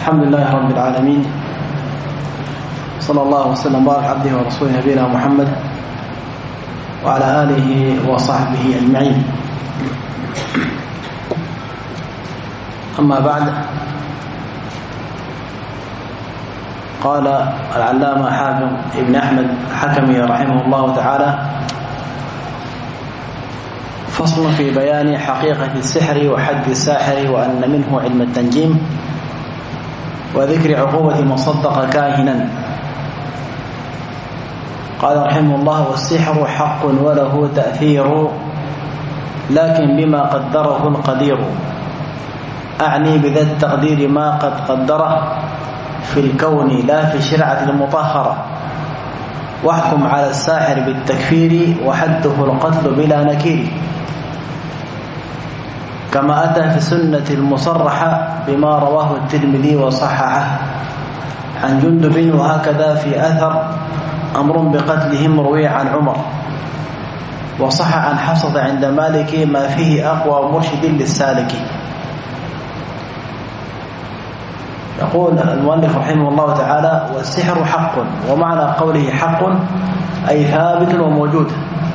الحمد لله رب العالمين، صلى الله وسلم وبارك عبده ورسوله نبينا محمد وعلى آله وصحبه أجمعين. أما بعد، قال العلامة حافظ ابن أحمد الحكمي رحمه الله تعالى: فصل في بيان حقيقة السحر وحد الساحر وأن منه علم التنجيم وذكر عقوبة من صدق كاهنا. قال رحمه الله: والسحر حق وله تأثير لكن بما قدره القدير، أعني بذا التقدير ما قد قدره في الكون لا في الشرعة المطهرة، واحكم على الساحر بالتكفير وحده القتل بلا نكير، كما أتى في السنة المصرحة بما رواه الترمذي وصححه عن جندب، وهكذا في أثر أمر بقتلهم روي عن عمر، وصح عن حفصة عند مالك ما فيه أقوى مرشد للسالك. يقول المؤلف رحمه الله تعالى: والسحر حق، ومعنى قوله حق أي ثابت وموجود،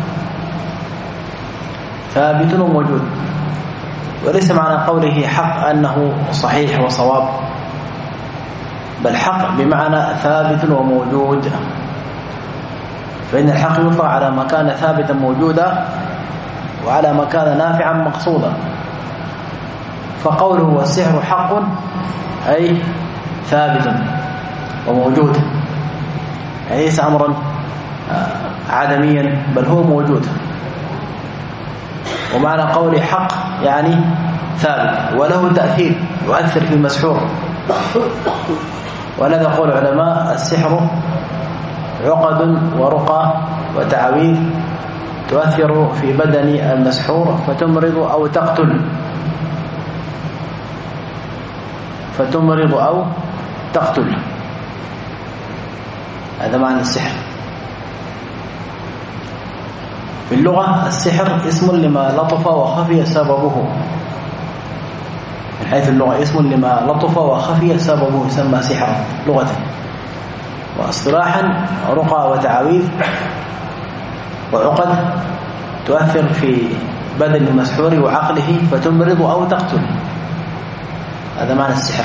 ثابت وموجود، وليس معنى قوله حق أنه صحيح وصواب، بل حق بمعنى ثابت وموجود، فإن الحق يطلق على ما كان ثابتا موجودا وعلى ما كان نافعا مقصودا. فقوله والسحر حق أي ثابت وموجود، يعني ليس أمرا عدميا بل هو موجود. ومعنى قوله حق يعني ثابت وله تأثير، يؤثر في المسحور. ولذا يقول العلماء: السحر عقد ورقى وتعويذ تؤثر في بدن المسحور فتمرض أو تقتل، فتمرض أو تقتل، هذا معنى السحر. في اللغة السحر اسم لما لطف وخفي سببه، من حيث اللغة اسم لما لطف وخفي سببه يسمى سحرا لغة. واصطلاحا رقى وتعاويذ وعقد تؤثر في بدن المسحور وعقله فتمرض أو تقتل، هذا معنى السحر.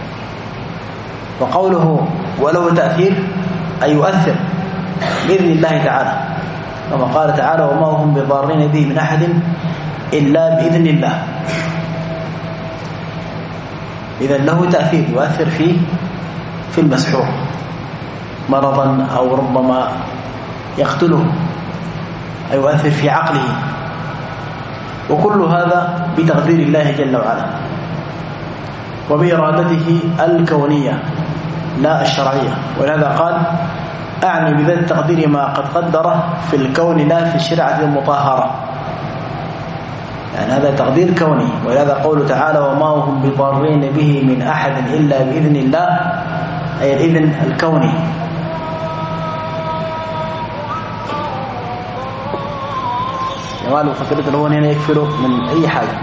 وقوله وله تأثير أي يؤثر بإذن الله تعالى، كما قال تعالى: وما هم بضارين به من أحد إلا بإذن الله. إذن له تأثير يؤثر في المسحور مرضا أو ربما يقتله، أي يؤثر في عقله. وكل هذا بتقدير الله جل وعلا وبإرادته الكونية لا الشرعية. ولهذا قال: أعني بذا التقدير ما قد قدره في الكون لا في الشرعة المطهرة، يعني هذا تقدير كوني. ولهذا قوله تعالى: وما هم بضارين به من أحد إلا بإذن الله، أي الإذن الكوني. قالوا فكرة الهون هنا يكفلوا من أي حاجة،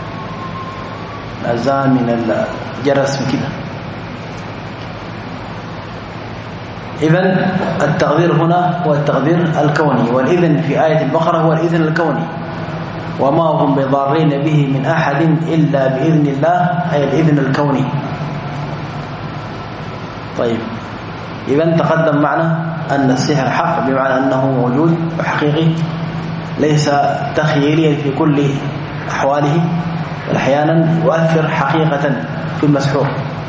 الأذان من الجرس من كده. إذن التقدير هنا هو التقدير الكوني، والإذن في آية البقرة هو الإذن الكوني. وما هم بضارين به من أحد إلا بإذن الله، أي الإذن الكوني. طيب، إذن تقدم معنا أن السحر حق بمعنى أنه موجود وحقيقي، ليس تخيليا في كل أحواله، بل أحيانا يؤثر حقيقة في المسحور.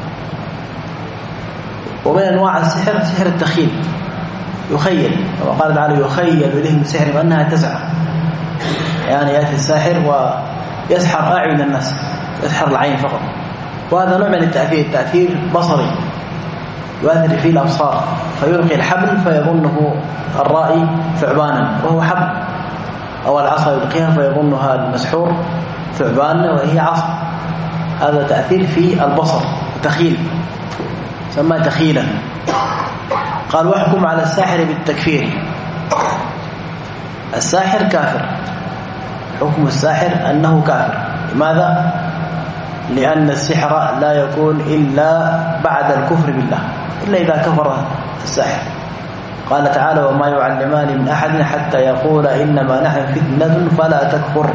ومن أنواع السحر سحر التخيل، يخيل، كما قال تعالى: يخيل إليه من سحر أنها تسعى، يعني يأتي الساحر ويسحر أعين الناس، يسحر العين فقط. وهذا نوع من التأثير، تأثير بصري يؤثر فيه الأبصار، فيلقي الحبل فيظنه الرائي ثعبانا وهو حبل، أو العصا يلقيها فيظنها المسحور ثعبان وهي عصا. هذا تأثير في البصر، تخيل، سمى تخيلا. قال: واحكم على الساحر بالتكفير. الساحر كافر، حكم الساحر أنه كافر. لماذا؟ لأن السحر لا يكون إلا بعد الكفر بالله، إلا إذا كفر الساحر. قال تعالى: وما يعلمان من أحد حتى يقول إنما نحن فتنة فلا تكفر.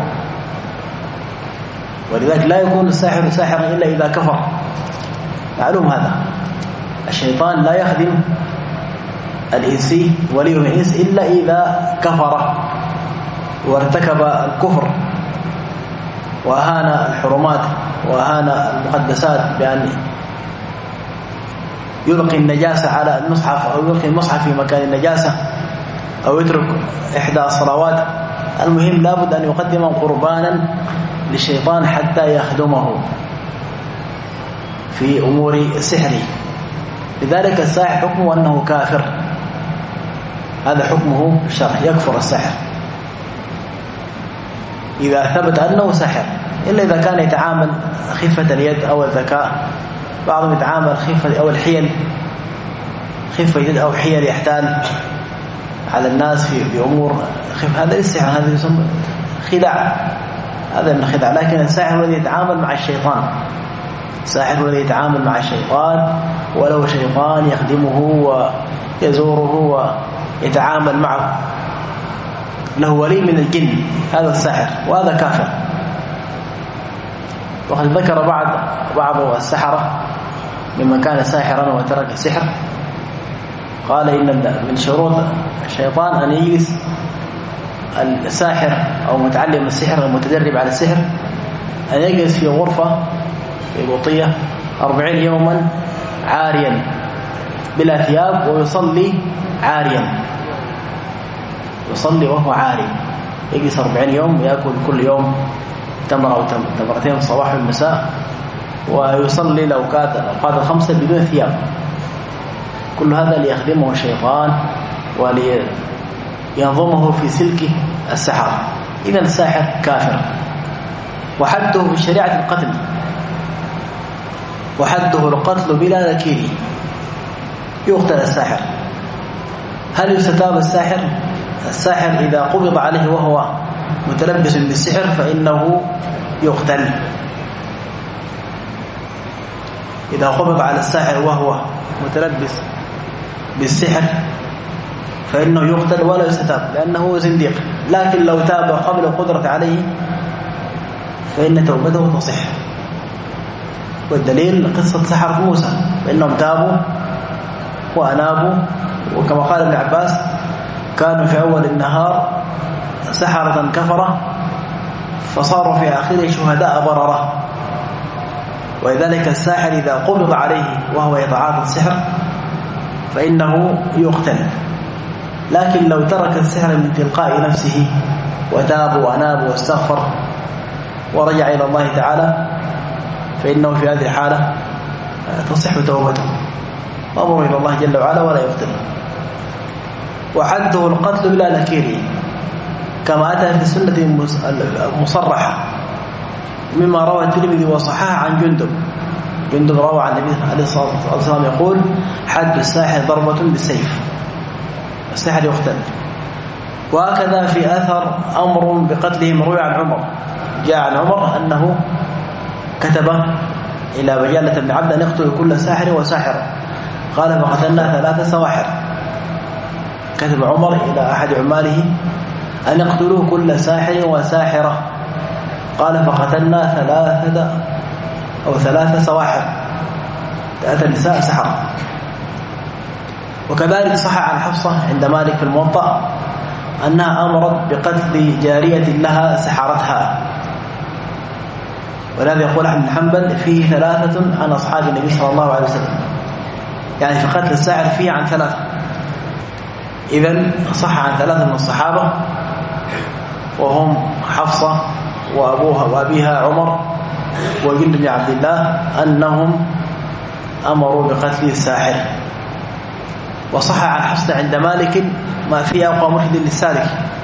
ولذلك لا يكون الساحر ساحرا إلا إذا كفر، معلوم هذا. الشيطان لا يخدم الإنسي ولي من الإنس إلا إذا كفر وارتكب الكفر وأهان الحرمات وأهان المقدسات بأن يلقي النجاسة على المصحف أو يلقي المصحف في مكان النجاسة أو يترك إحدى الصلوات. المهم لابد أن يقدم قربانا للشيطان حتى يخدمه في أمور السحر. لذلك الساحر حكمه أنه كافر، هذا حكمه الشرعي، يكفر الساحر إذا ثبت أنه ساحر، إلا إذا كان يتعامل خفة اليد أو الذكاء. بعضهم يتعامل خفة أو الحيل، خفة يد أو حيل يحتال على الناس في أمور خفة، هذا السحر، هذا يسمى خداع، هذا من الخداع. لكن الساحر الذي يتعامل مع الشيطان، الساحر الذي يتعامل مع الشيطان ولو شيطان يخدمه ويزوره ويتعامل معه، له ولي من الجن، هذا الساحر وهذا كافر. وقد ذكر بعض السحرة ممن كان ساحرا وترك السحر، قال إن من شروط الشيطان أن يجلس الساحر أو متعلم السحر المتدرب على السحر أن يجلس في غرفة في بوطية 40 يوما عاريا بلا ثياب، ويصلي عاريا، يصلي وهو عاري، يجلس 40 يوم ويأكل كل يوم تمرة أو تمرتين الصباح والمساء، ويصلي الأوقات الخمسة بدون ثياب. كل هذا ليخدمه الشيطان ولينظمه في سلك السحر. إذن الساحر كافر، وحده في الشريعة القتل، وحده القتل بلا نكير، يقتل الساحر. هل يستتاب الساحر؟ الساحر إذا قبض عليه وهو متلبس بالسحر فإنه يقتل. إذا قبض على الساحر وهو متلبس بالسحر فإنه يقتل ولا يستتاب، لأنه زنديق. لكن لو تاب قبل القدرة عليه فإن توبته تصح. والدليل قصة سحرة موسى، فإنهم تابوا وأنابوا، وكما قال ابن عباس كانوا في أول النهار سحرة كفرة فصاروا في آخره شهداء بررة. ولذلك الساحر إذا قبض عليه وهو يتعاطى السحر فإنه يقتل. لكن لو ترك السحر من تلقاء نفسه وتاب وأناب واستغفر ورجع إلى الله تعالى فإنه في هذه الحالة تصح توبته وأمره إلى الله جل وعلا ولا يقتل. وحده القتل بلا نكير، كما أتى في السنة المصرحة مما روى الترمذي وصححه عن جندب روى عن النبي عليه الصلاة والسلام يقول: حد الساحر ضربة بالسيف، الساحر يقتل. وهكذا في أثر أمر بقتلهم روي عن عمر، جاء عن عمر أنه كتب إلى بجالة بن عبد أن يقتل كل ساحر وساحرة، قال: فقتلنا 3 سواحر. كتب عمر إلى أحد عماله أن يقتلوا كل ساحر وساحرة، قال: فقتلنا 3 سواحر، 3 نساء سحر. وكذلك صح عن حفصة عند مالك في الموطأ أنها أمرت بقتل جارية لها سحرتها. ولهذا يقول أحمد بن حنبل فيه 3 عن أصحاب النبي صلى الله عليه وسلم، يعني في قتل الساحر فيه عن 3. إذن صح عن 3 من الصحابة وهم حفصة وأبوها وأبيها عمر وجند بن عبد الله أنهم أمروا بقتل الساحر. وصح عن حفصة عند مالك ما فيه أوقع مرشد للسالك،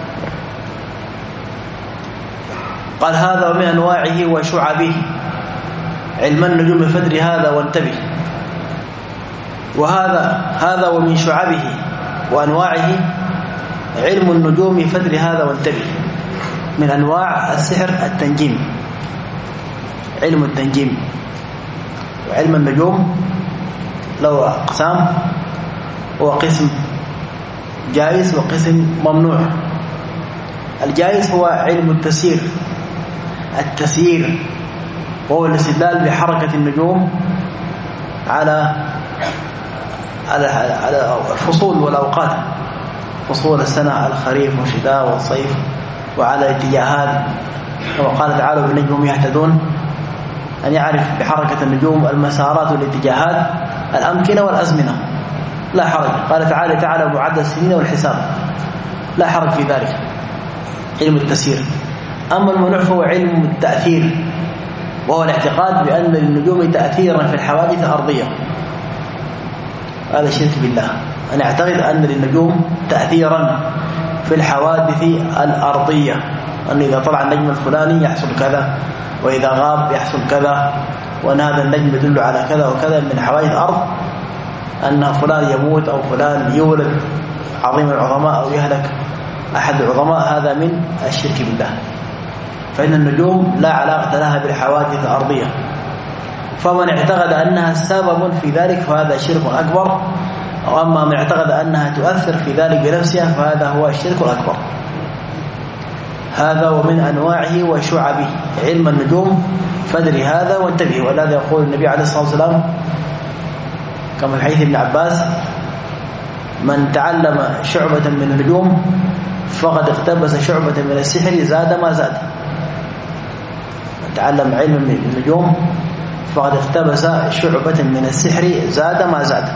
قال: هذا ومن أنواعه وشعبه علم النجوم فدر هذا وانتبه. وهذا ومن شعبه وأنواعه علم النجوم فدر هذا وانتبه. من أنواع السحر التنجيم، علم التنجيم. وعلم النجوم له أقسام، هو قسم جائز وقسم ممنوع. الجائز هو علم التسيير، وهو الاستدلال بحركة النجوم على الفصول والأوقات، فصول السنة، الخريف والشتاء والصيف، وعلى الاتجاهات، كما قال تعالى بالنجوم يهتدون، أن يعرف بحركة النجوم المسارات والاتجاهات، الأمكنة والأزمنة، لا حرج. قال تعالى بعد السنين والحساب، لا حرج في ذلك، علم التسيير. أما الممنوع فهو علم التأثير، وهو الاعتقاد بأن للنجوم تأثيرا في الحوادث الأرضية. هذا شرك بالله. أنا أعتقد أن للنجوم تأثيرا في الحوادث الأرضية، أن إذا طلع النجم الفلاني يحصل كذا، وإذا غاب يحصل كذا، وأن هذا النجم يدل على كذا وكذا من حوادث الأرض، أن فلان يموت أو فلان يولد عظيم العظماء أو يهلك أحد العظماء، هذا من الشرك بالله. فإن النجوم لا علاقة لها بالحوادث الأرضية، فمن اعتقد أنها سبب في ذلك فهذا شرك أكبر، وأما من اعتقد أنها تؤثر في ذلك بنفسها فهذا هو الشرك الأكبر. هذا ومن أنواعه وشعبه علم النجوم، فادري هذا وانتبه. ولهذا يقول النبي عليه الصلاة والسلام كما في حديث ابن عباس: من تعلم شعبة من النجوم فقد اقتبس شعبة من السحر زاد ما زاد. من تعلم علم من النجوم فقد اقتبس شعبة من السحر زاد ما زاد.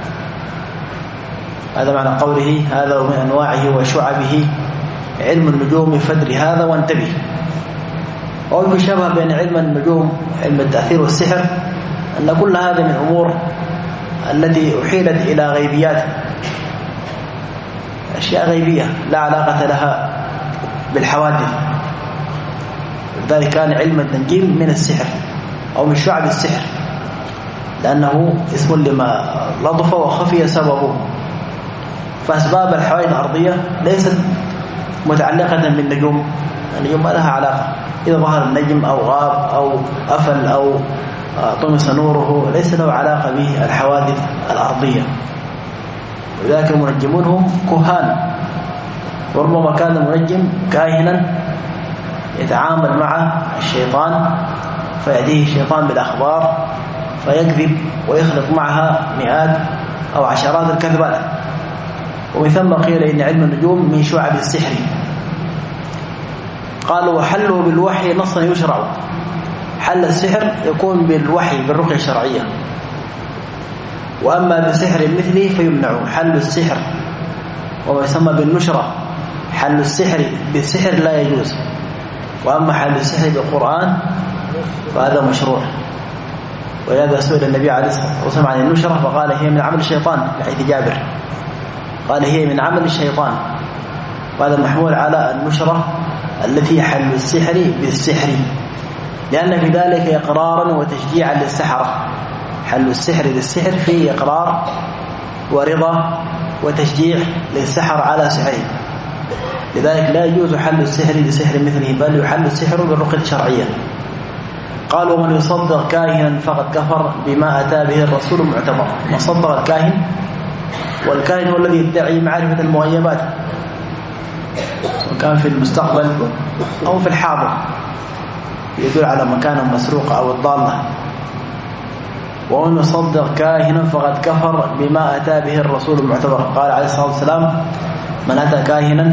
هذا معنى قوله هذا ومن أنواعه وشعبه علم النجوم فادري هذا وانتبه. والمشابه بين علم النجوم علم التأثير والسحر أن كل هذا من أمور التي أحيلت إلى غيبيات، أشياء غيبية لا علاقة لها بالحوادث. لذلك كان علم التنجيم من السحر أو من شعب السحر، لأنه اسم لما لطف وخفي سببه. فأسباب الحوادث الأرضية ليست متعلقة بالنجوم، النجوم ما لها علاقة. إذا ظهر النجم أو غاب أو أفل أو طمس نوره ليس له علاقة بالحوادث الأرضية. ولذلك المنجمون هم كهان، وربما كان المنجم كاهنا يتعامل مع الشيطان فيأتيه الشيطان بالأخبار فيكذب ويخلط معها مئات أو عشرات الكذبات. ومن ثم قيل إن علم النجوم من شعب السحر. قالوا وحله بالوحي نصا يشرع. حل السحر يكون بالوحي بالرقية الشرعية، وأما بسحر مثله فيمنع. حل السحر وما يسمى بالنشرة، حل السحر بالسحر لا يجوز، وأما حل السحر بالقرآن فهذا مشروع. ولهذا سئل النبي عليه الصلاة والسلام عن النشرة فقال هي من عمل الشيطان، لحديث جابر قال هي من عمل الشيطان، وهذا محمول على النشرة التي حل السحر بالسحر، لأن في ذلك إقرارا وتشجيعا للسحرة. حل السحر بالسحر فيه إقرار ورضا وتشجيع للسحر على سحره، لذلك لا يجوز حل السحر بسحر مثله، بل يحل السحر بالرقية الشرعية. قالوا ومن يصدق كاهنا فقد كفر بما أتى به الرسول معتبر. من صدق الكاهن، والكاهن هو الذي يدعي معرفة المغيبات، وكان في المستقبل أو في الحاضر يدل على مكان مسروق أو الضالة. ومن يصدق كاهنا فقد كفر بما أتى به الرسول معتبر. قال عليه الصلاة والسلام من أتى كاهنا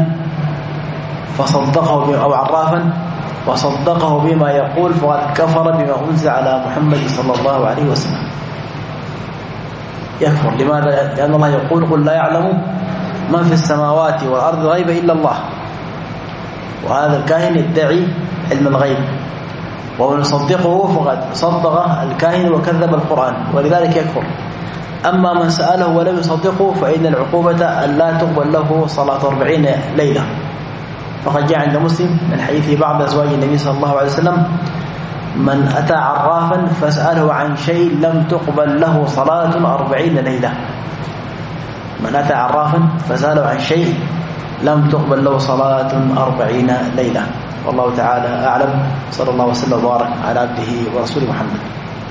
فصدقه أو عرافا وصدقه بما يقول فقد كفر بما أنزل على محمد صلى الله عليه وسلم. يكفر. لماذا؟ لأن الله يقول قل لا يعلم من في السماوات والأرض غيب إلا الله، وهذا الكاهن يدعي علم الغيب، ومن يصدقه فقد صدق الكاهن وكذب القرآن، ولذلك يكفر. أما من سأله ولم يصدقه فإن العقوبة أن لا تقبل له صلاة 40 ليلة. فقد جاء عند مسلم من حديث بعض أزواج النبي صلى الله عليه وسلم من أتى عرافا فسأله عن شيء لم تقبل له صلاة 40 ليلة. من أتى عرافا فسأله عن شيء لم تقبل له صلاة 40 ليلة. والله تعالى أعلم. صلى الله وسلم وبارك على عبده ورسوله محمد.